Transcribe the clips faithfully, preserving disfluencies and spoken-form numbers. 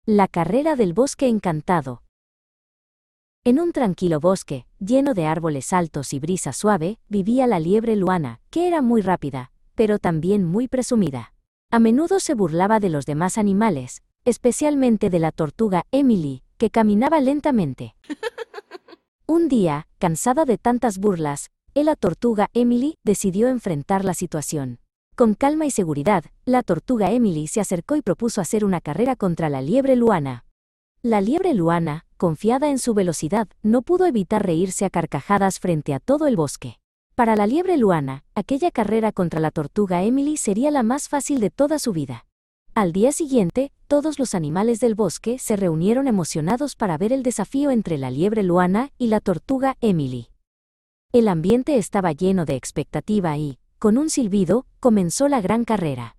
La carrera del bosque encantado. En un tranquilo bosque, lleno de árboles altos y brisa suave, vivía la liebre Luana, que era muy rápida, pero también muy presumida. A menudo se burlaba de los demás animales, especialmente de la tortuga Emily, que caminaba lentamente. Un día, cansada de tantas burlas, la tortuga Emily decidió enfrentar la situación. Con calma y seguridad, la tortuga Emily se acercó y propuso hacer una carrera contra la liebre Luana. La liebre Luana, confiada en su velocidad, no pudo evitar reírse a carcajadas frente a todo el bosque. Para la liebre Luana, aquella carrera contra la tortuga Emily sería la más fácil de toda su vida. Al día siguiente, todos los animales del bosque se reunieron emocionados para ver el desafío entre la liebre Luana y la tortuga Emily. El ambiente estaba lleno de expectativa y, con un silbido, comenzó la gran carrera.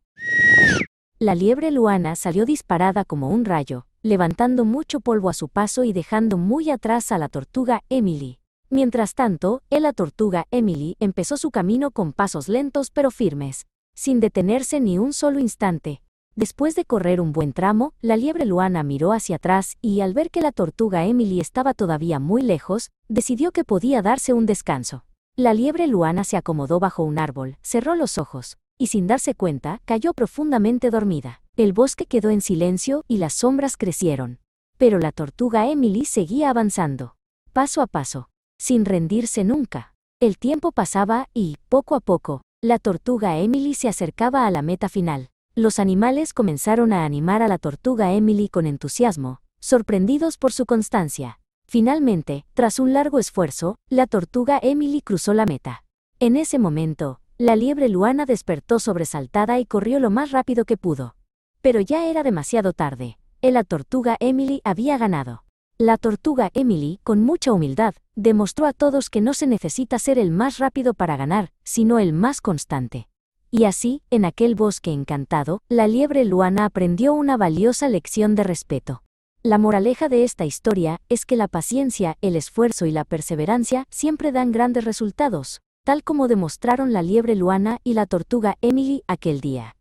La liebre Luana salió disparada como un rayo, levantando mucho polvo a su paso y dejando muy atrás a la tortuga Emily. Mientras tanto, la tortuga Emily empezó su camino con pasos lentos pero firmes, sin detenerse ni un solo instante. Después de correr un buen tramo, la liebre Luana miró hacia atrás y, al ver que la tortuga Emily estaba todavía muy lejos, decidió que podía darse un descanso. La liebre Luana se acomodó bajo un árbol, cerró los ojos, y sin darse cuenta, cayó profundamente dormida. El bosque quedó en silencio y las sombras crecieron. Pero la tortuga Emily seguía avanzando, paso a paso, sin rendirse nunca. El tiempo pasaba y, poco a poco, la tortuga Emily se acercaba a la meta final. Los animales comenzaron a animar a la tortuga Emily con entusiasmo, sorprendidos por su constancia. Finalmente, tras un largo esfuerzo, la tortuga Emily cruzó la meta. En ese momento, la liebre Luana despertó sobresaltada y corrió lo más rápido que pudo. Pero ya era demasiado tarde. La tortuga Emily había ganado. La tortuga Emily, con mucha humildad, demostró a todos que no se necesita ser el más rápido para ganar, sino el más constante. Y así, en aquel bosque encantado, la liebre Luana aprendió una valiosa lección de respeto. La moraleja de esta historia es que la paciencia, el esfuerzo y la perseverancia siempre dan grandes resultados, tal como demostraron la liebre Luana y la tortuga Emily aquel día.